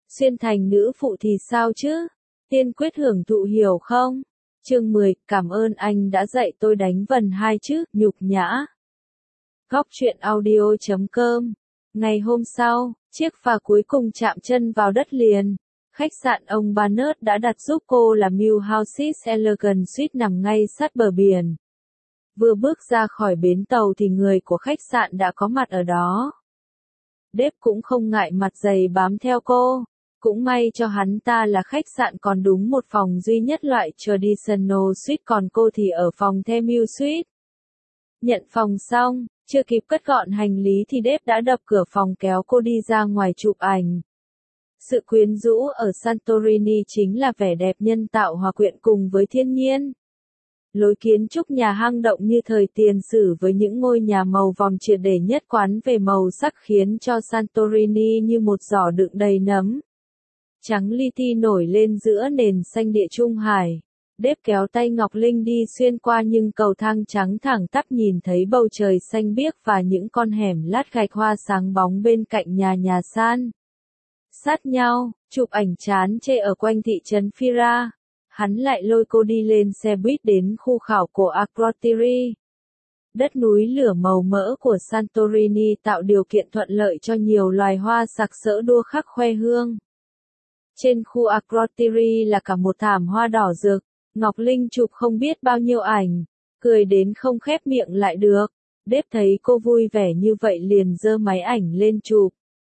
Xuyên thành nữ phụ thì sao chứ? Tiên quyết hưởng thụ hiểu không? Chương 10, cảm ơn anh đã dạy tôi đánh vần hai chứ, nhục nhã. Góc truyện audio.com. Ngày hôm sau, chiếc phà cuối cùng chạm chân vào đất liền. Khách sạn ông Barnett đã đặt giúp cô là Millhouses Elegant Suite nằm ngay sát bờ biển. Vừa bước ra khỏi bến tàu thì người của khách sạn đã có mặt ở đó. Dave cũng không ngại mặt dày bám theo cô. Cũng may cho hắn ta là khách sạn còn đúng một phòng duy nhất loại Traditional Suite, còn cô thì ở phòng The Mill Suite. Nhận phòng xong, chưa kịp cất gọn hành lý thì Dave đã đập cửa phòng kéo cô đi ra ngoài chụp ảnh. Sự quyến rũ ở Santorini chính là vẻ đẹp nhân tạo hòa quyện cùng với thiên nhiên. Lối kiến trúc nhà hang động như thời tiền sử với những ngôi nhà màu vòng triệt để nhất quán về màu sắc khiến cho Santorini như một giỏ đựng đầy nấm. Trắng li ti nổi lên giữa nền xanh địa Trung Hải. Dave kéo tay Ngọc Linh đi xuyên qua những cầu thang trắng thẳng tắp nhìn thấy bầu trời xanh biếc và những con hẻm lát gạch hoa sáng bóng bên cạnh nhà san. Sát nhau, chụp ảnh chán chê ở quanh thị trấn Fira. Hắn lại lôi cô đi lên xe buýt đến khu khảo cổ Akrotiri. Đất núi lửa màu mỡ của Santorini tạo điều kiện thuận lợi cho nhiều loài hoa sặc sỡ đua khắc khoe hương. Trên khu Akrotiri là cả một thảm hoa đỏ rực. Ngọc Linh chụp không biết bao nhiêu ảnh, cười đến không khép miệng lại được. Dave thấy cô vui vẻ như vậy liền giơ máy ảnh lên chụp.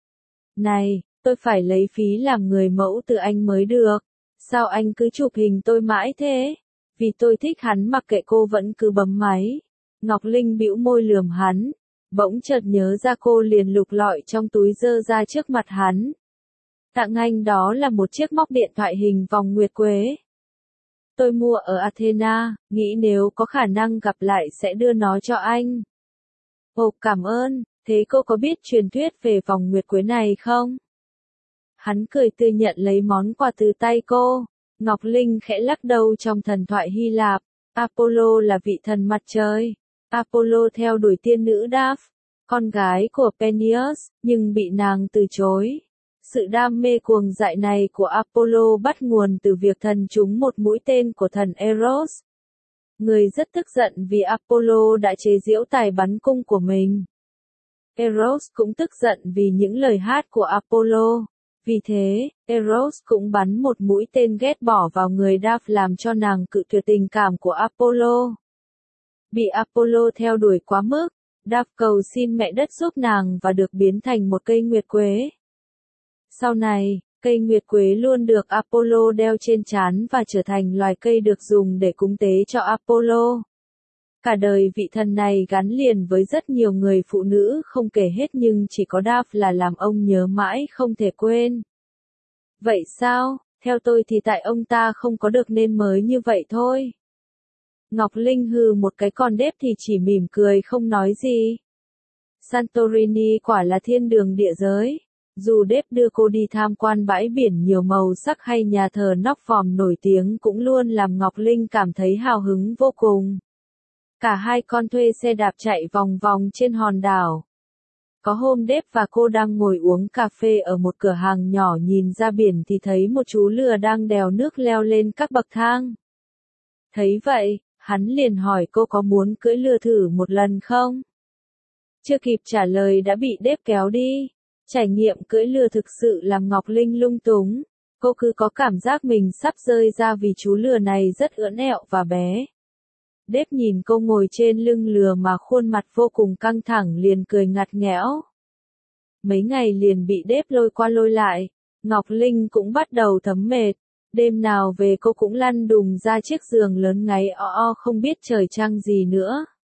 Này, tôi phải lấy phí làm người mẫu từ anh mới được. Sao anh cứ chụp hình tôi mãi thế? Vì tôi thích hắn mặc kệ cô vẫn cứ bấm máy. Ngọc Linh bĩu môi lườm hắn. Bỗng chợt nhớ ra cô liền lục lọi trong túi giơ ra trước mặt hắn. Tặng anh đó là một chiếc móc điện thoại hình vòng nguyệt quế. Tôi mua ở Athena, nghĩ nếu có khả năng gặp lại sẽ đưa nó cho anh. Ồ, cảm ơn, thế cô có biết truyền thuyết về vòng nguyệt quế này không? Hắn cười tươi nhận lấy món quà từ tay cô. Ngọc Linh khẽ lắc đầu. Trong thần thoại Hy Lạp, Apollo là vị thần mặt trời. Apollo theo đuổi tiên nữ Daphne, con gái của Peneus, nhưng bị nàng từ chối. Sự đam mê cuồng dại này của Apollo bắt nguồn từ việc thần trúng một mũi tên của thần Eros. Người rất tức giận vì Apollo đã chế giễu tài bắn cung của mình. Eros cũng tức giận vì những lời hát của Apollo. Vì thế, Eros cũng bắn một mũi tên ghét bỏ vào người Daphne làm cho nàng cự tuyệt tình cảm của Apollo. Bị Apollo theo đuổi quá mức, Daphne cầu xin mẹ đất giúp nàng và được biến thành một cây nguyệt quế. Sau này, cây nguyệt quế luôn được Apollo đeo trên trán và trở thành loài cây được dùng để cúng tế cho Apollo. Cả đời vị thần này gắn liền với rất nhiều người phụ nữ không kể hết nhưng chỉ có Daphne là làm ông nhớ mãi không thể quên. Vậy sao? Theo tôi thì tại ông ta không có được nên mới như vậy thôi. Ngọc Linh hừ một cái, còn Dave thì chỉ mỉm cười không nói gì. Santorini quả là thiên đường địa giới. Dù Dave đưa cô đi tham quan bãi biển nhiều màu sắc hay nhà thờ Notre Dame nổi tiếng cũng luôn làm Ngọc Linh cảm thấy hào hứng vô cùng. Cả hai con thuê xe đạp chạy vòng vòng trên hòn đảo. Có hôm Dave và cô đang ngồi uống cà phê ở một cửa hàng nhỏ nhìn ra biển thì thấy một chú lừa đang đèo nước leo lên các bậc thang. Thấy vậy, hắn liền hỏi cô có muốn cưỡi lừa thử một lần không? Chưa kịp trả lời đã bị Dave kéo đi. Trải nghiệm cưỡi lừa thực sự làm Ngọc Linh lung túng. Cô cứ có cảm giác mình sắp rơi ra vì chú lừa này rất ưỡn ẹo và bé. Dave nhìn cô ngồi trên lưng lừa mà khuôn mặt vô cùng căng thẳng liền cười ngặt nghẽo. Mấy ngày liền bị Dave lôi qua lôi lại, Ngọc Linh cũng bắt đầu thấm mệt. Đêm nào về cô cũng lăn đùng ra chiếc giường lớn ngáy không biết trời trăng gì nữa.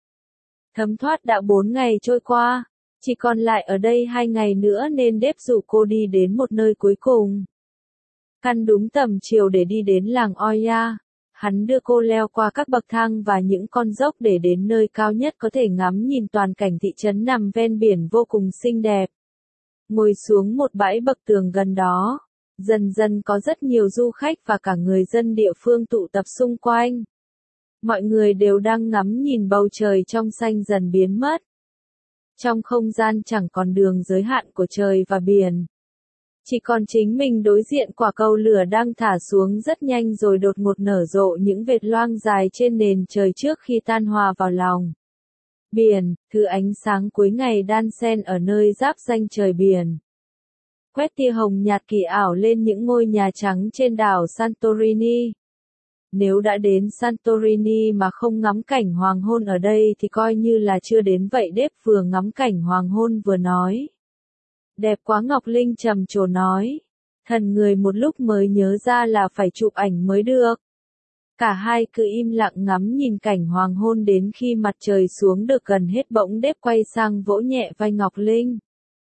Thấm thoát đã 4 ngày trôi qua, chỉ còn lại ở đây 2 ngày nữa nên Dave rủ cô đi đến một nơi cuối cùng. Căn đúng tầm chiều để đi đến làng Oya. Hắn đưa cô leo qua các bậc thang và những con dốc để đến nơi cao nhất có thể ngắm nhìn toàn cảnh thị trấn nằm ven biển vô cùng xinh đẹp. Ngồi xuống một bãi bậc tường gần đó, dần dần có rất nhiều du khách và cả người dân địa phương tụ tập xung quanh. Mọi người đều đang ngắm nhìn bầu trời trong xanh dần biến mất. Trong không gian chẳng còn đường giới hạn của trời và biển. Chỉ còn chính mình đối diện quả cầu lửa đang thả xuống rất nhanh rồi đột ngột nở rộ những vệt loang dài trên nền trời trước khi tan hòa vào lòng biển, thứ ánh sáng cuối ngày đan xen ở nơi giáp ranh trời biển. Quét tia hồng nhạt kỳ ảo lên những ngôi nhà trắng trên đảo Santorini. Nếu đã đến Santorini mà không ngắm cảnh hoàng hôn ở đây thì coi như là chưa đến vậy. Đếp vừa ngắm cảnh hoàng hôn vừa nói. Đẹp quá, Ngọc Linh trầm trồ nói. Thần người một lúc mới nhớ ra là phải chụp ảnh mới được. Cả hai cứ im lặng ngắm nhìn cảnh hoàng hôn đến khi mặt trời xuống được gần hết bỗng Đếp quay sang vỗ nhẹ vai Ngọc Linh.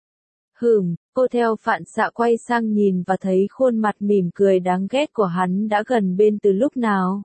Cô theo phản xạ quay sang nhìn và thấy khuôn mặt mỉm cười đáng ghét của hắn đã gần bên từ lúc nào.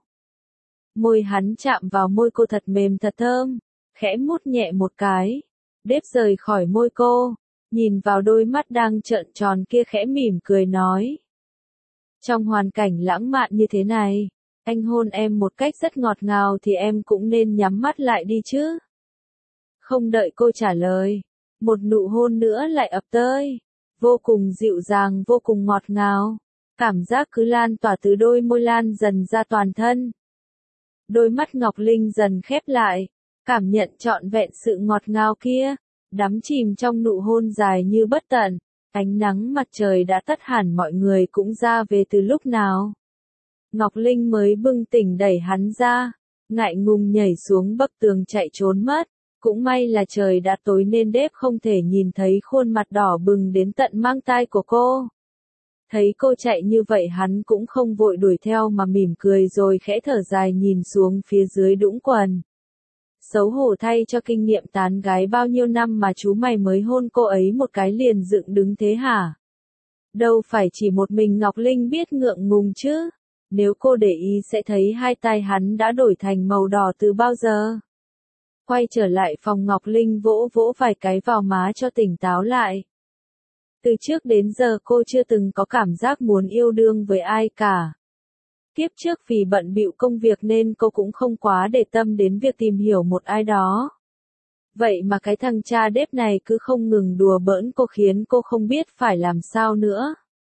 Môi hắn chạm vào môi cô thật mềm thật thơm, khẽ mút nhẹ một cái. Đếp rời khỏi môi cô, nhìn vào đôi mắt đang trợn tròn kia khẽ mỉm cười nói. Trong hoàn cảnh lãng mạn như thế này, anh hôn em một cách rất ngọt ngào thì em cũng nên nhắm mắt lại đi chứ. Không đợi cô trả lời, một nụ hôn nữa lại ập tới, vô cùng dịu dàng vô cùng ngọt ngào, cảm giác cứ lan tỏa từ đôi môi lan dần ra toàn thân. Đôi mắt Ngọc Linh dần khép lại, cảm nhận trọn vẹn sự ngọt ngào kia, đắm chìm trong nụ hôn dài như bất tận. Ánh nắng mặt trời đã tắt hẳn, mọi người cũng ra về từ lúc nào. Ngọc Linh mới bừng tỉnh đẩy hắn ra, ngại ngùng nhảy xuống bậc tường chạy trốn mất. Cũng may là trời đã tối nên Đếp không thể nhìn thấy khuôn mặt đỏ bừng đến tận mang tai của cô. Thấy cô chạy như vậy hắn cũng không vội đuổi theo mà mỉm cười rồi khẽ thở dài nhìn xuống phía dưới đũng quần. Xấu hổ thay cho kinh nghiệm tán gái bao nhiêu năm mà chú mày mới hôn cô ấy một cái liền dựng đứng thế hả? Đâu phải chỉ một mình Ngọc Linh biết ngượng ngùng chứ. Nếu cô để ý sẽ thấy hai tai hắn đã đổi thành màu đỏ từ bao giờ. Quay trở lại phòng, Ngọc Linh vỗ vỗ vài cái vào má cho tỉnh táo lại. Từ trước đến giờ cô chưa từng có cảm giác muốn yêu đương với ai cả. Tiếp trước vì bận bịu công việc nên cô cũng không quá để tâm đến việc tìm hiểu một ai đó. Vậy mà cái thằng cha Đếp này cứ không ngừng đùa bỡn cô khiến cô không biết phải làm sao nữa.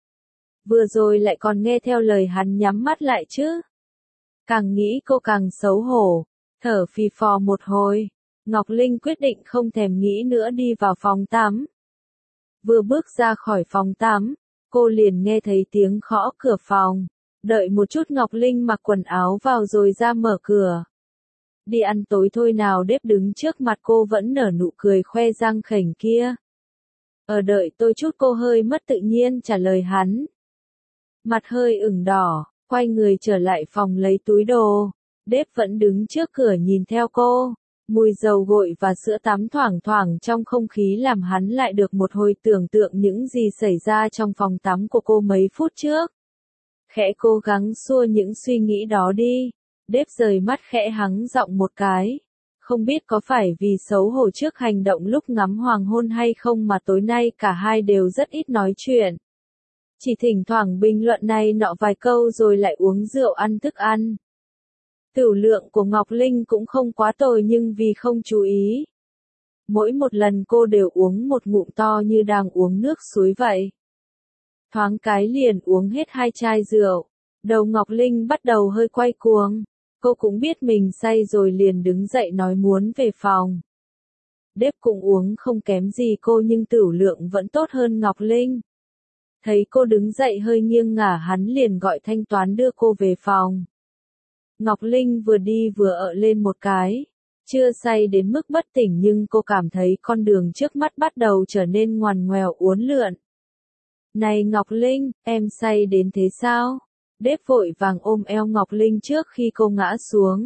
Vừa rồi lại còn nghe theo lời hắn nhắm mắt lại chứ. Càng nghĩ cô càng xấu hổ, thở phì phò một hồi. Ngọc Linh quyết định không thèm nghĩ nữa đi vào phòng tắm. Vừa bước ra khỏi phòng tắm, cô liền nghe thấy tiếng gõ cửa phòng. Đợi một chút, Ngọc Linh mặc quần áo vào rồi ra mở cửa. Đi ăn tối thôi nào. Đếp đứng trước mặt cô vẫn nở nụ cười khoe răng khểnh kia. Đợi tôi chút, cô hơi mất tự nhiên trả lời hắn. Mặt hơi ửng đỏ, quay người trở lại phòng lấy túi đồ. Đếp vẫn đứng trước cửa nhìn theo cô. Mùi dầu gội và sữa tắm thoảng thoảng trong không khí làm hắn lại được một hồi tưởng tượng những gì xảy ra trong phòng tắm của cô mấy phút trước. Khẽ cố gắng xua những suy nghĩ đó đi. Đếp rời mắt khẽ hắng giọng một cái. Không biết có phải vì xấu hổ trước hành động lúc ngắm hoàng hôn hay không mà tối nay cả hai đều rất ít nói chuyện. Chỉ thỉnh thoảng bình luận này nọ vài câu rồi lại uống rượu ăn thức ăn. Tửu lượng của Ngọc Linh cũng không quá tồi nhưng vì không chú ý. Mỗi một lần cô đều uống một ngụm to như đang uống nước suối vậy. Thoáng cái liền uống hết 2 chai rượu. Đầu Ngọc Linh bắt đầu hơi quay cuồng. Cô cũng biết mình say rồi liền đứng dậy nói muốn về phòng. Đếp cũng uống không kém gì cô nhưng tửu lượng vẫn tốt hơn Ngọc Linh. Thấy cô đứng dậy hơi nghiêng ngả hắn liền gọi thanh toán đưa cô về phòng. Ngọc Linh vừa đi vừa ợ lên một cái. Chưa say đến mức bất tỉnh nhưng cô cảm thấy con đường trước mắt bắt đầu trở nên ngoằn ngoèo uốn lượn. Này Ngọc Linh, em say đến thế sao? Đếp vội vàng ôm eo Ngọc Linh trước khi cô ngã xuống.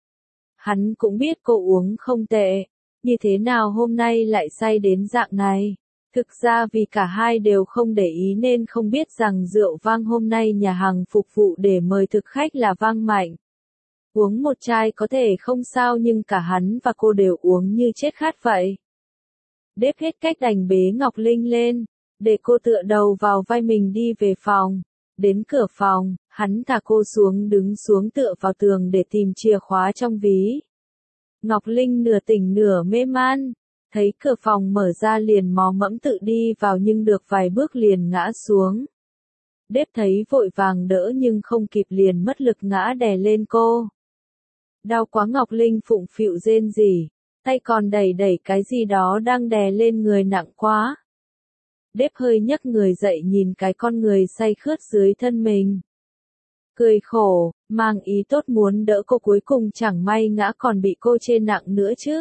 Hắn cũng biết cô uống không tệ. Như thế nào hôm nay lại say đến dạng này? Thực ra vì cả hai đều không để ý nên không biết rằng rượu vang hôm nay nhà hàng phục vụ để mời thực khách là vang mạnh. Uống một chai có thể không sao nhưng cả hắn và cô đều uống như chết khát vậy. Đếp hết cách đành bế Ngọc Linh lên, để cô tựa đầu vào vai mình đi về phòng. Đến cửa phòng, hắn thả cô xuống đứng xuống tựa vào tường để tìm chìa khóa trong ví. Ngọc Linh nửa tỉnh nửa mê man, Thấy cửa phòng mở ra liền mò mẫm tự đi vào nhưng được vài bước liền ngã xuống. Đếp thấy vội vàng đỡ nhưng không kịp liền mất lực ngã đè lên cô. Đau quá Ngọc Linh phụng phịu rên rỉ, tay còn đẩy đẩy cái gì đó đang đè lên người nặng quá. Đếp hơi nhấc người dậy nhìn cái con người say khướt dưới thân mình. Cười khổ, mang ý tốt muốn đỡ cô cuối cùng chẳng may ngã còn bị cô chê nặng nữa chứ.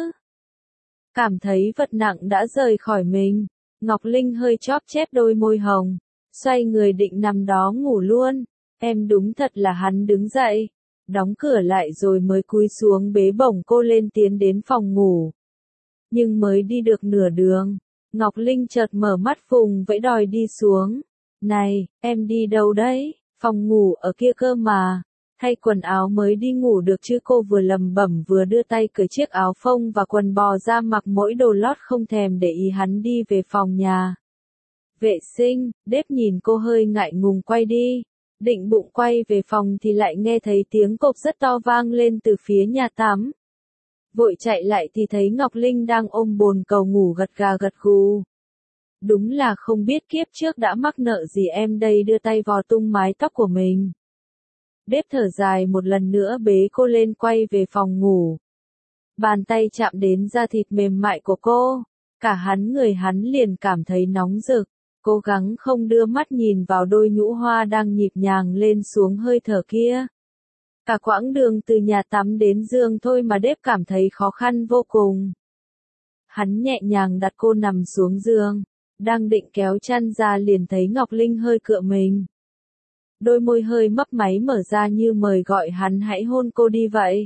Cảm thấy vật nặng đã rời khỏi mình, Ngọc Linh hơi chóp chép đôi môi hồng, xoay người định nằm đó ngủ luôn. Em đúng thật là hắn đứng dậy, đóng cửa lại rồi mới cúi xuống bế bổng cô lên tiến đến phòng ngủ. Nhưng mới đi được nửa đường, Ngọc Linh chợt mở mắt vùng vẫy đòi đi xuống. Này, em đi đâu đấy? Phòng ngủ ở kia cơ mà. Thay quần áo mới đi ngủ được chứ, cô vừa lẩm bẩm vừa đưa tay cởi chiếc áo phông và quần bò ra mặc mỗi đồ lót không thèm để ý hắn đi về phòng nhà vệ sinh. Đếp nhìn cô hơi ngại ngùng quay đi. Định bụng quay về phòng thì lại nghe thấy tiếng cộp rất to vang lên từ phía nhà tắm. Vội chạy lại thì thấy Ngọc Linh đang ôm bồn cầu ngủ gật gà gật gù. Đúng là không biết kiếp trước đã mắc nợ gì em đây, đưa tay vò tung mái tóc của mình. Đếp thở dài một lần nữa bế cô lên quay về phòng ngủ. Bàn tay chạm đến da thịt mềm mại của cô, cả người hắn liền cảm thấy nóng rực. Cố gắng không đưa mắt nhìn vào đôi nhũ hoa đang nhịp nhàng lên xuống hơi thở kia. Cả quãng đường từ nhà tắm đến giường thôi mà Đếp cảm thấy khó khăn vô cùng. Hắn nhẹ nhàng đặt cô nằm xuống giường, đang định kéo chăn ra liền thấy Ngọc Linh hơi cựa mình. Đôi môi hơi mấp máy mở ra như mời gọi hắn hãy hôn cô đi vậy.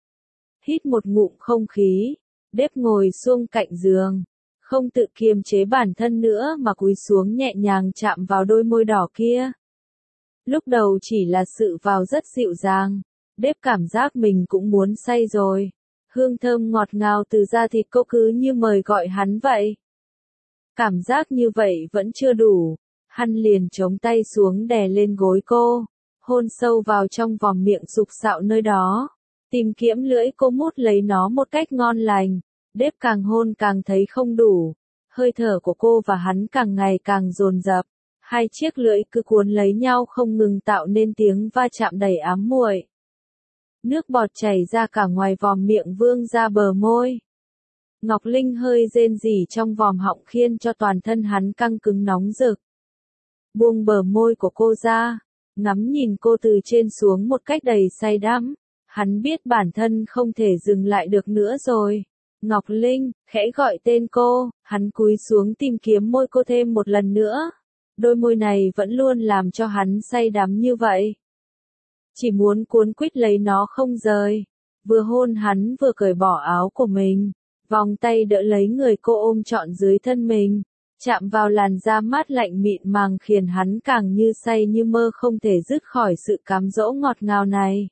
Hít một ngụm không khí, Đếp ngồi xuống cạnh giường, không tự kiềm chế bản thân nữa mà cúi xuống nhẹ nhàng chạm vào đôi môi đỏ kia. Lúc đầu chỉ là sự vào rất dịu dàng, Đếp cảm giác mình cũng muốn say rồi. Hương thơm ngọt ngào từ da thịt cô cứ như mời gọi hắn vậy. Cảm giác như vậy vẫn chưa đủ, hắn liền chống tay xuống đè lên gối cô, hôn sâu vào trong vòng miệng sục sạo nơi đó, tìm kiếm lưỡi cô mút lấy nó một cách ngon lành. Đếp càng hôn càng thấy không đủ, hơi thở của cô và hắn càng ngày càng dồn dập, hai chiếc lưỡi cứ cuốn lấy nhau không ngừng tạo nên tiếng va chạm đầy ám muội. Nước bọt chảy ra cả ngoài vòm miệng vương ra bờ môi. Ngọc Linh hơi rên rỉ trong vòm họng khiến cho toàn thân hắn căng cứng nóng rực. Buông bờ môi của cô ra, ngắm nhìn cô từ trên xuống một cách đầy say đắm. Hắn biết bản thân không thể dừng lại được nữa rồi. Ngọc Linh, khẽ gọi tên cô, hắn cúi xuống tìm kiếm môi cô thêm một lần nữa. Đôi môi này vẫn luôn làm cho hắn say đắm như vậy. Chỉ muốn cuốn quýt lấy nó không rời. Vừa hôn hắn vừa cởi bỏ áo của mình, vòng tay đỡ lấy người cô ôm trọn dưới thân mình, chạm vào làn da mát lạnh mịn màng khiến hắn càng như say như mơ không thể dứt khỏi sự cám dỗ ngọt ngào này.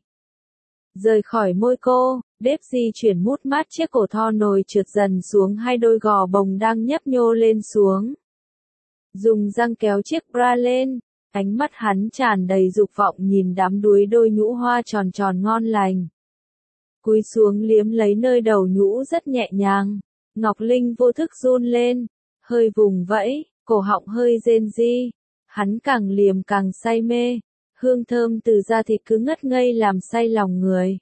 Rời khỏi môi cô, Đếp di chuyển mút mát chiếc cổ thon nồi trượt dần xuống hai đôi gò bồng đang nhấp nhô lên xuống. Dùng răng kéo chiếc bra lên, ánh mắt hắn tràn đầy dục vọng nhìn đám đuối đôi nhũ hoa tròn tròn ngon lành. Cúi xuống liếm lấy nơi đầu nhũ rất nhẹ nhàng, Ngọc Linh vô thức run lên, hơi vùng vẫy, cổ họng hơi rên ri. Hắn càng liếm càng say mê, hương thơm từ da thịt cứ ngất ngây làm say lòng người.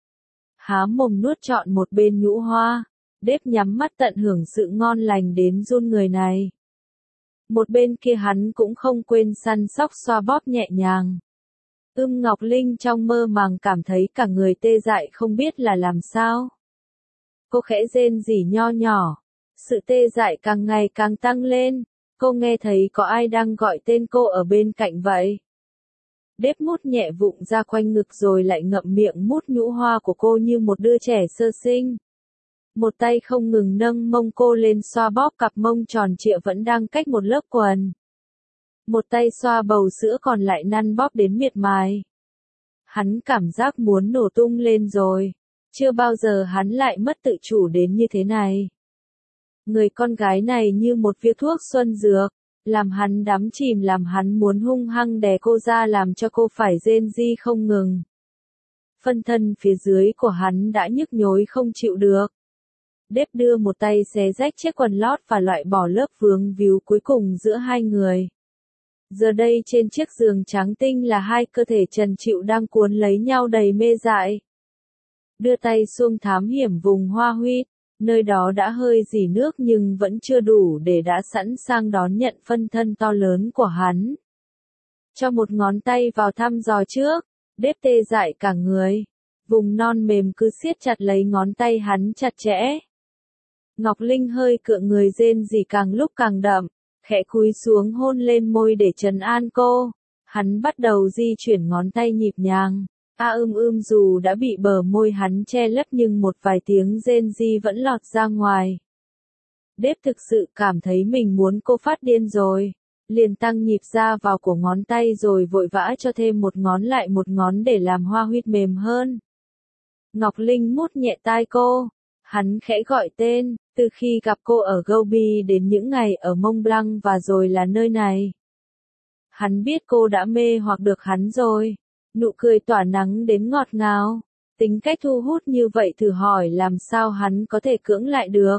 Há mồm nuốt trọn một bên nhũ hoa, Đếp nhắm mắt tận hưởng sự ngon lành đến run người này. Một bên kia hắn cũng không quên săn sóc xoa bóp nhẹ nhàng. Ngọc Linh trong mơ màng cảm thấy cả người tê dại không biết là làm sao. Cô khẽ rên rỉ nho nhỏ, sự tê dại càng ngày càng tăng lên, cô nghe thấy có ai đang gọi tên cô ở bên cạnh vậy. Đếp mút nhẹ vụng ra quanh ngực rồi lại ngậm miệng mút nhũ hoa của cô như một đứa trẻ sơ sinh. Một tay không ngừng nâng mông cô lên xoa bóp cặp mông tròn trịa vẫn đang cách một lớp quần. Một tay xoa bầu sữa còn lại năn bóp đến miệt mài. Hắn cảm giác muốn nổ tung lên rồi. Chưa bao giờ hắn lại mất tự chủ đến như thế này. Người con gái này như một viên thuốc xuân dược, làm hắn đắm chìm, làm hắn muốn hung hăng đè cô ra làm cho cô phải rên ri không ngừng. Phân thân phía dưới của hắn đã nhức nhối không chịu được. Đếp đưa một tay xé rách chiếc quần lót và loại bỏ lớp vướng víu cuối cùng giữa hai người. Giờ đây trên chiếc giường trắng tinh là hai cơ thể trần trụi đang cuốn lấy nhau đầy mê dại. Đưa tay xuông thám hiểm vùng hoa huyết, nơi đó đã hơi rỉ nước nhưng vẫn chưa đủ để đã sẵn sàng đón nhận phân thân to lớn của hắn. Cho một ngón tay vào thăm dò trước, Đếp tê dại cả người. Vùng non mềm cứ siết chặt lấy ngón tay hắn chặt chẽ. Ngọc Linh hơi cựa người rên rỉ càng lúc càng đậm, khẽ cúi xuống hôn lên môi để trấn an cô. Hắn bắt đầu di chuyển ngón tay nhịp nhàng. Dù đã bị bờ môi hắn che lấp nhưng một vài tiếng rên rỉ vẫn lọt ra ngoài. Đếp thực sự cảm thấy mình muốn cô phát điên rồi. Liền tăng nhịp ra vào của ngón tay rồi vội vã cho thêm một ngón lại một ngón để làm hoa huyết mềm hơn. Ngọc Linh mút nhẹ tai cô. Hắn khẽ gọi tên, từ khi gặp cô ở Gobi đến những ngày ở Mont Blanc và rồi là nơi này. Hắn biết cô đã mê hoặc được hắn rồi. Nụ cười tỏa nắng đến ngọt ngào. Tính cách thu hút như vậy thử hỏi làm sao hắn có thể cưỡng lại được.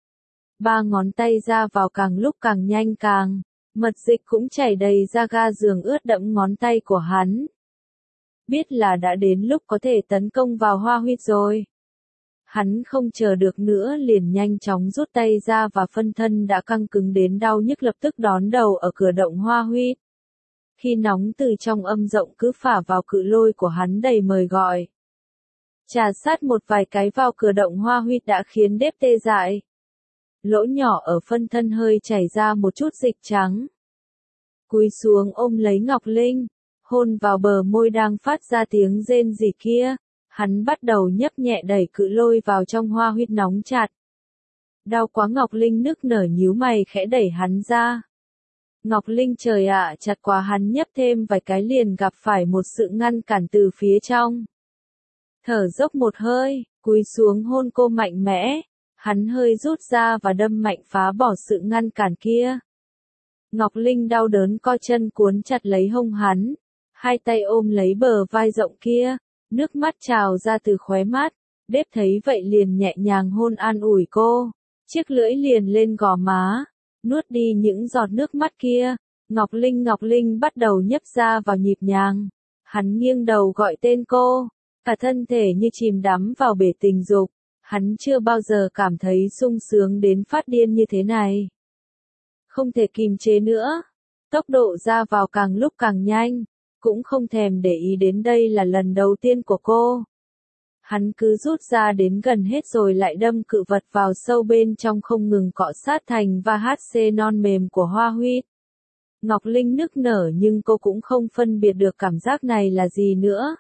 Ba ngón tay ra vào càng lúc càng nhanh càng. Mật dịch cũng chảy đầy ra ga giường ướt đẫm ngón tay của hắn. Biết là đã đến lúc có thể tấn công vào hoa huyết rồi. Hắn không chờ được nữa liền nhanh chóng rút tay ra và phân thân đã căng cứng đến đau nhức lập tức đón đầu ở cửa động hoa huyết. Khi nóng từ trong âm rộng cứ phả vào cự lôi của hắn đầy mời gọi. Chà sát một vài cái vào cửa động hoa huyết đã khiến Đếp tê dại. Lỗ nhỏ ở phân thân hơi chảy ra một chút dịch trắng. Cúi xuống ôm lấy Ngọc Linh, hôn vào bờ môi đang phát ra tiếng rên rỉ kia, hắn bắt đầu nhấp nhẹ đẩy cự lôi vào trong hoa huyết nóng chặt. Đau quá Ngọc Linh nức nở nhíu mày khẽ đẩy hắn ra. Ngọc Linh trời ạ chặt quá hắn nhấp thêm vài cái liền gặp phải một sự ngăn cản từ phía trong. Thở dốc một hơi, cúi xuống hôn cô mạnh mẽ. Hắn hơi rút ra và đâm mạnh phá bỏ sự ngăn cản kia. Ngọc Linh đau đớn co chân cuốn chặt lấy hông hắn. Hai tay ôm lấy bờ vai rộng kia. Nước mắt trào ra từ khóe mắt. Đếp thấy vậy liền nhẹ nhàng hôn an ủi cô. Chiếc lưỡi liền lên gò má. Nuốt đi những giọt nước mắt kia. Ngọc Linh bắt đầu nhấp ra vào nhịp nhàng. Hắn nghiêng đầu gọi tên cô. Cả thân thể như chìm đắm vào bể tình dục. Hắn chưa bao giờ cảm thấy sung sướng đến phát điên như thế này. Không thể kìm chế nữa. Tốc độ ra vào càng lúc càng nhanh. Cũng không thèm để ý đến đây là lần đầu tiên của cô. Hắn cứ rút ra đến gần hết rồi lại đâm cự vật vào sâu bên trong không ngừng cọ sát thành và HC non mềm của hoa huyết. Ngọc Linh nức nở nhưng cô cũng không phân biệt được cảm giác này là gì nữa.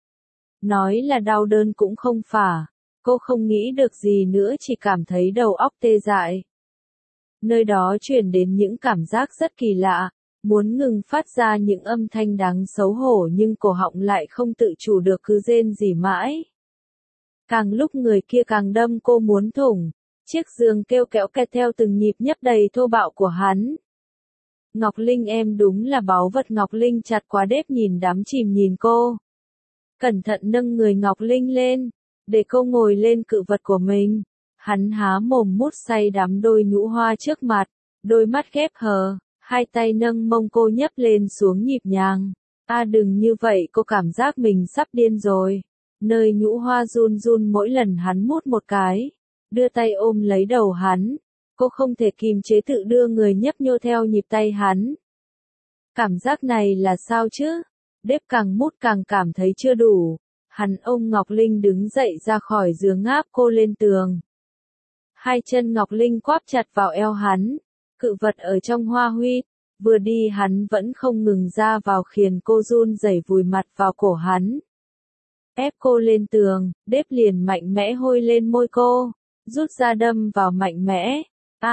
Nói là đau đớn cũng không phải. Cô không nghĩ được gì nữa chỉ cảm thấy đầu óc tê dại. Nơi đó truyền đến những cảm giác rất kỳ lạ, muốn ngừng phát ra những âm thanh đáng xấu hổ nhưng cổ họng lại không tự chủ được cứ rên rỉ mãi. Càng lúc người kia càng đâm cô muốn thủng, chiếc giường kêu kéo kẹt theo từng nhịp nhấp đầy thô bạo của hắn. Ngọc Linh em đúng là báu vật. Ngọc Linh chặt quá Đếp nhìn đắm chìm nhìn cô. Cẩn thận nâng người Ngọc Linh lên. Để cô ngồi lên cự vật của mình. Hắn há mồm mút say đắm đôi nhũ hoa trước mặt, đôi mắt khép hờ, hai tay nâng mông cô nhấp lên xuống nhịp nhàng. Đừng như vậy cô cảm giác mình sắp điên rồi. Nơi nhũ hoa run run mỗi lần hắn mút một cái. Đưa tay ôm lấy đầu hắn. Cô không thể kìm chế tự đưa người nhấp nhô theo nhịp tay hắn. Cảm giác này là sao chứ? Đếp càng mút càng cảm thấy chưa đủ. Hắn ôm Ngọc Linh đứng dậy ra khỏi giường áp cô lên tường. Hai chân Ngọc Linh quáp chặt vào eo hắn. Cự vật ở trong hoa huyết. Vừa đi hắn vẫn không ngừng ra vào khiến cô run rẩy vùi mặt vào cổ hắn. Ép cô lên tường, Đếp liền mạnh mẽ hôi lên môi cô. Rút ra đâm vào mạnh mẽ.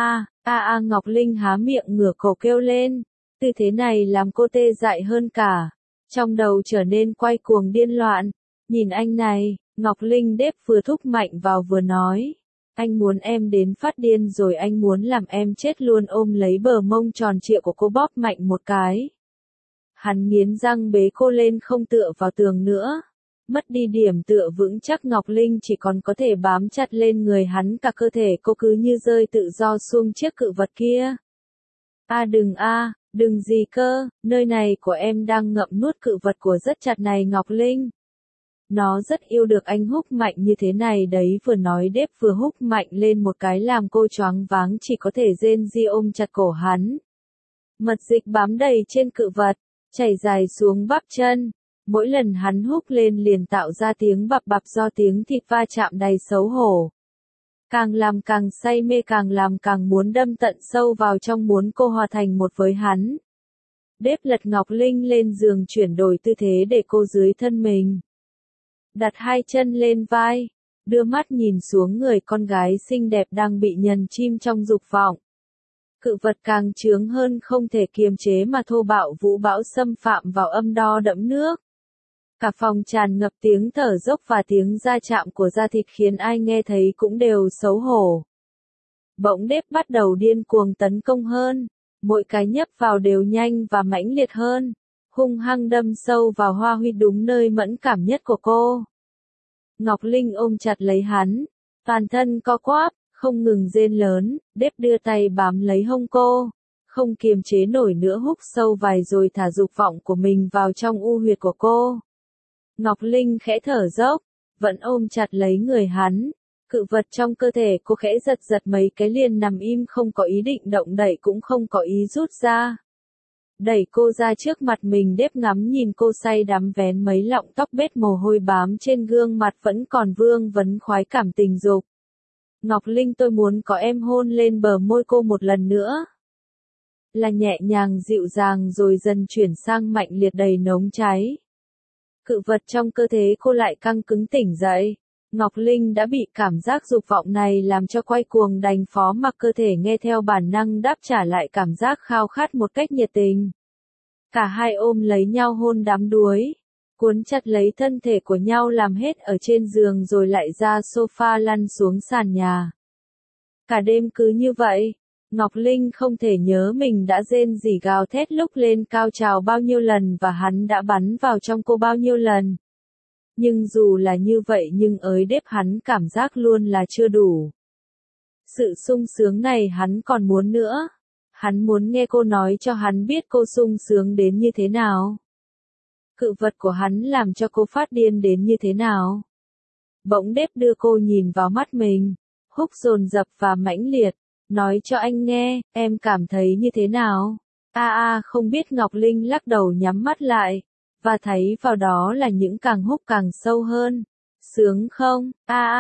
Ngọc Linh há miệng ngửa cổ kêu lên. Tư thế này làm cô tê dại hơn cả. Trong đầu trở nên quay cuồng điên loạn. Nhìn anh này, Ngọc Linh Đếp vừa thúc mạnh vào vừa nói. Anh muốn em đến phát điên rồi, anh muốn làm em chết luôn. Ôm lấy bờ mông tròn trịa của cô bóp mạnh một cái. Hắn nghiến răng bế cô lên không tựa vào tường nữa. Mất đi điểm tựa vững chắc Ngọc Linh chỉ còn có thể bám chặt lên người hắn, cả cơ thể cô cứ như rơi tự do xuống chiếc cự vật kia. Đừng gì cơ, nơi này của em đang ngậm nuốt cự vật của rất chặt này Ngọc Linh. Nó rất yêu được anh húc mạnh như thế này đấy, vừa nói Đếp vừa húc mạnh lên một cái làm cô choáng váng, chỉ có thể rên ri ôm chặt cổ hắn. Mật dịch bám đầy trên cự vật, chảy dài xuống bắp chân. Mỗi lần hắn húc lên liền tạo ra tiếng bập bập do tiếng thịt va chạm đầy xấu hổ. Càng làm càng say mê, càng làm càng muốn đâm tận sâu vào trong, muốn cô hòa thành một với hắn. Đếp lật Ngọc Linh lên giường, chuyển đổi tư thế để cô dưới thân mình. Đặt hai chân lên vai, đưa mắt nhìn xuống người con gái xinh đẹp đang bị nhần chim trong dục vọng. Cự vật càng chướng hơn, không thể kiềm chế mà thô bạo vũ bão xâm phạm vào âm đo đẫm nước. Cả phòng tràn ngập tiếng thở dốc và tiếng va chạm của da thịt khiến ai nghe thấy cũng đều xấu hổ. Bỗng Đếp bắt đầu điên cuồng tấn công hơn, mỗi cái nhấp vào đều nhanh và mãnh liệt hơn, hung hăng đâm sâu vào Hoa Huy, đúng nơi mẫn cảm nhất của cô. Ngọc Linh ôm chặt lấy hắn, toàn thân co quắp, không ngừng rên lớn. Đếp đưa tay bám lấy hông cô, không kiềm chế nổi nữa húc sâu vài rồi thả dục vọng của mình vào trong u huyệt của cô. Ngọc Linh khẽ thở dốc, vẫn ôm chặt lấy người hắn. Cự vật trong cơ thể cô khẽ giật giật mấy cái liền nằm im, không có ý định động đậy, cũng không có ý rút ra. Đẩy cô ra trước mặt mình. Đếp ngắm nhìn cô say đắm, vén mấy lọng tóc bết mồ hôi bám trên gương mặt, vẫn còn vương vấn khoái cảm tình dục. Ngọc Linh, tôi muốn có em. Hôn lên bờ môi cô một lần nữa. Là nhẹ nhàng dịu dàng rồi dần chuyển sang mạnh liệt đầy nóng cháy. Cự vật trong cơ thể cô lại căng cứng tỉnh dậy. Ngọc Linh đã bị cảm giác dục vọng này làm cho quay cuồng, đành phó mặc cơ thể nghe theo bản năng đáp trả lại cảm giác khao khát một cách nhiệt tình. Cả hai ôm lấy nhau hôn đắm đuối, cuốn chặt lấy thân thể của nhau, làm hết ở trên giường rồi lại ra sofa lăn xuống sàn nhà. Cả đêm cứ như vậy, Ngọc Linh không thể nhớ mình đã rên rỉ gào thét lúc lên cao trào bao nhiêu lần và hắn đã bắn vào trong cô bao nhiêu lần. Nhưng dù là như vậy nhưng ới Đếp hắn cảm giác luôn là chưa đủ. Sự sung sướng này hắn còn muốn nữa. Hắn muốn nghe cô nói cho hắn biết cô sung sướng đến như thế nào. Cự vật của hắn làm cho cô phát điên đến như thế nào. Bỗng Đếp đưa cô nhìn vào mắt mình, húc dồn dập và mãnh liệt, nói cho anh nghe, em cảm thấy như thế nào? Không biết. Ngọc Linh lắc đầu nhắm mắt lại, và thấy vào đó là những càng húc càng sâu hơn. Sướng không?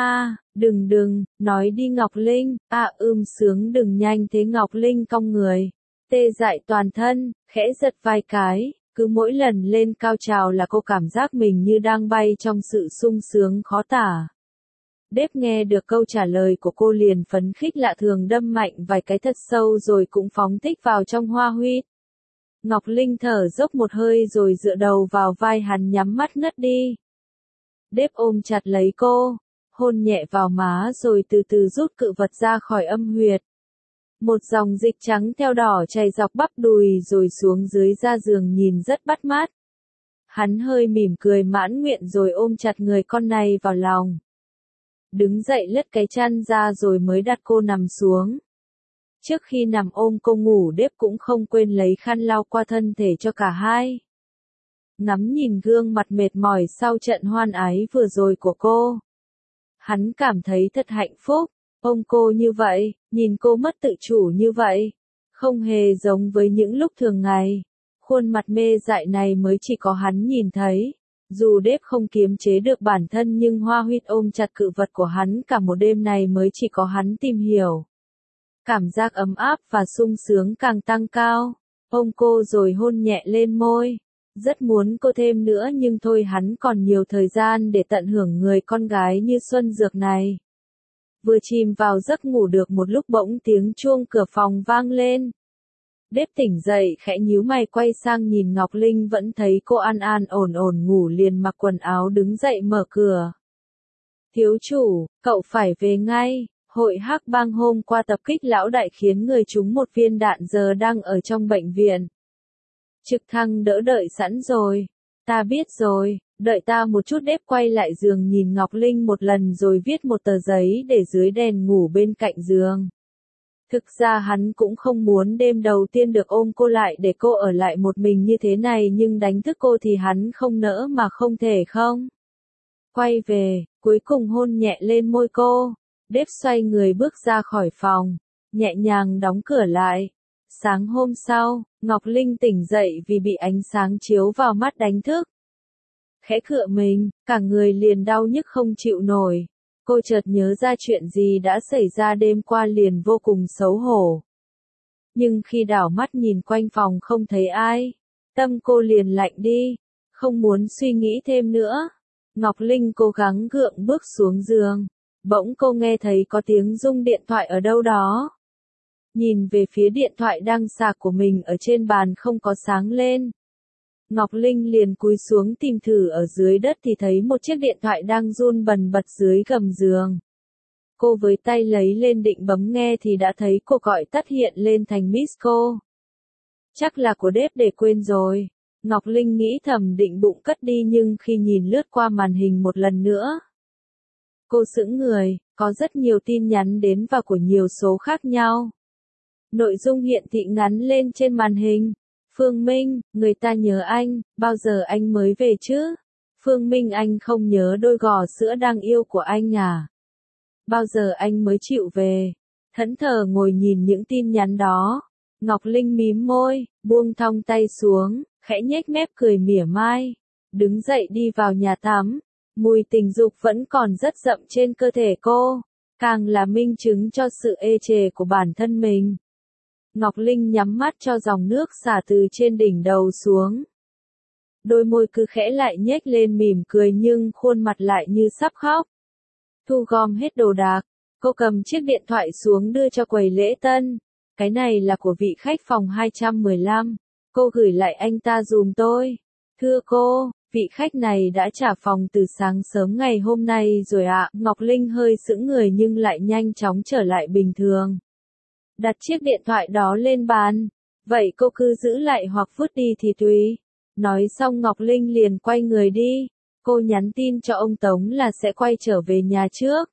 Đừng, nói đi Ngọc Linh. Sướng. Đừng nhanh thế. Ngọc Linh cong người, tê dại toàn thân, khẽ giật vài cái. Cứ mỗi lần lên cao trào là cô cảm giác mình như đang bay trong sự sung sướng khó tả. Đếp nghe được câu trả lời của cô liền phấn khích lạ thường, đâm mạnh vài cái thật sâu rồi cũng phóng thích vào trong Hoa Huy. Ngọc Linh thở dốc một hơi rồi dựa đầu vào vai hắn, nhắm mắt ngất đi. Đếp ôm chặt lấy cô, hôn nhẹ vào má rồi từ từ rút cự vật ra khỏi âm huyệt. Một dòng dịch trắng theo đỏ chảy dọc bắp đùi rồi xuống dưới da giường, nhìn rất bắt mắt. Hắn hơi mỉm cười mãn nguyện rồi ôm chặt người con này vào lòng. Đứng dậy lết cái chăn ra rồi mới đặt cô nằm xuống. Trước khi nằm ôm cô ngủ, Đếp cũng không quên lấy khăn lau qua thân thể cho cả hai. Ngắm nhìn gương mặt mệt mỏi sau trận hoan ái vừa rồi của cô, hắn cảm thấy thật hạnh phúc. Ôm cô như vậy, nhìn cô mất tự chủ như vậy, không hề giống với những lúc thường ngày. Khuôn mặt mê dại này mới chỉ có hắn nhìn thấy. Dù Đếp không kiềm chế được bản thân nhưng Hoa Huy ôm chặt cự vật của hắn cả một đêm này mới chỉ có hắn tìm hiểu. Cảm giác ấm áp và sung sướng càng tăng cao. Ôm cô rồi hôn nhẹ lên môi. Rất muốn cô thêm nữa nhưng thôi, hắn còn nhiều thời gian để tận hưởng người con gái như Xuân Dược này. Vừa chìm vào giấc ngủ được một lúc bỗng tiếng chuông cửa phòng vang lên. Đếp tỉnh dậy khẽ nhíu mày quay sang nhìn Ngọc Linh, vẫn thấy cô an an ổn ổn ngủ liền mặc quần áo đứng dậy mở cửa. Thiếu chủ, cậu phải về ngay. Hội Hắc Bang hôm qua tập kích lão đại khiến người trúng một viên đạn, giờ đang ở trong bệnh viện. Trực thăng đỡ đợi sẵn rồi. Ta biết rồi. Đợi ta một chút. Đếp quay lại giường nhìn Ngọc Linh một lần rồi viết một tờ giấy để dưới đèn ngủ bên cạnh giường. Thực ra hắn cũng không muốn đêm đầu tiên được ôm cô lại để cô ở lại một mình như thế này, nhưng đánh thức cô thì hắn không nỡ mà không thể không. Quay về, cuối cùng hôn nhẹ lên môi cô. Đếp xoay người bước ra khỏi phòng, nhẹ nhàng đóng cửa lại. Sáng hôm sau, Ngọc Linh tỉnh dậy vì bị ánh sáng chiếu vào mắt đánh thức. Khẽ cựa mình, cả người liền đau nhức không chịu nổi. Cô chợt nhớ ra chuyện gì đã xảy ra đêm qua liền vô cùng xấu hổ. Nhưng khi đảo mắt nhìn quanh phòng không thấy ai, tâm cô liền lạnh đi, không muốn suy nghĩ thêm nữa. Ngọc Linh cố gắng gượng bước xuống giường, bỗng cô nghe thấy có tiếng rung điện thoại ở đâu đó. Nhìn về phía điện thoại đang sạc của mình ở trên bàn không có sáng lên. Ngọc Linh liền cúi xuống tìm thử ở dưới đất thì thấy một chiếc điện thoại đang run bần bật dưới gầm giường. Cô với tay lấy lên định bấm nghe thì đã thấy cuộc gọi tắt hiện lên thành miss call. Chắc là của Đếp để quên rồi. Ngọc Linh nghĩ thầm định bụng cất đi, nhưng khi nhìn lướt qua màn hình một lần nữa, cô sững người, có rất nhiều tin nhắn đến và của nhiều số khác nhau. Nội dung hiển thị ngắn lên trên màn hình. Phương Minh, người ta nhớ anh, bao giờ anh mới về chứ? Phương Minh, anh không nhớ đôi gò sữa đang yêu của anh à? Bao giờ anh mới chịu về? Thẫn thờ ngồi nhìn những tin nhắn đó. Ngọc Linh mím môi, buông thong tay xuống, khẽ nhếch mép cười mỉa mai. Đứng dậy đi vào nhà tắm. Mùi tình dục vẫn còn rất đậm trên cơ thể cô, càng là minh chứng cho sự ê chề của bản thân mình. Ngọc Linh nhắm mắt cho dòng nước xả từ trên đỉnh đầu xuống. Đôi môi cứ khẽ lại nhếch lên mỉm cười nhưng khuôn mặt lại như sắp khóc. Thu gom hết đồ đạc, cô cầm chiếc điện thoại xuống đưa cho quầy lễ tân. Cái này là của vị khách phòng 215. Cô gửi lại anh ta dùm tôi. Thưa cô, vị khách này đã trả phòng từ sáng sớm ngày hôm nay rồi ạ. Ngọc Linh hơi sững người nhưng lại nhanh chóng trở lại bình thường. Đặt chiếc điện thoại đó lên bàn. Vậy cô cứ giữ lại hoặc vứt đi thì tùy. Nói xong Ngọc Linh liền quay người đi. Cô nhắn tin cho ông Tống là sẽ quay trở về nhà trước.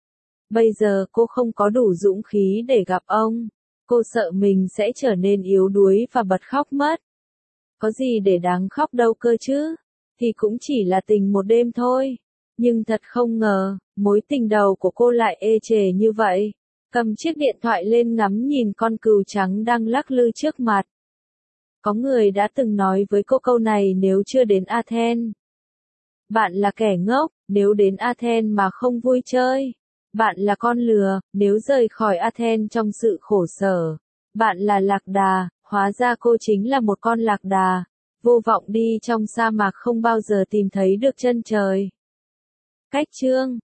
Bây giờ cô không có đủ dũng khí để gặp ông. Cô sợ mình sẽ trở nên yếu đuối và bật khóc mất. Có gì để đáng khóc đâu cơ chứ? Thì cũng chỉ là tình một đêm thôi. Nhưng thật không ngờ, mối tình đầu của cô lại ê chề như vậy. Cầm chiếc điện thoại lên ngắm nhìn con cừu trắng đang lắc lư trước mặt. Có người đã từng nói với cô câu này nếu chưa đến Athens. Bạn là kẻ ngốc, nếu đến Athens mà không vui chơi. Bạn là con lừa, nếu rời khỏi Athens trong sự khổ sở. Bạn là lạc đà, hóa ra cô chính là một con lạc đà. Vô vọng đi trong sa mạc không bao giờ tìm thấy được chân trời. Cách chương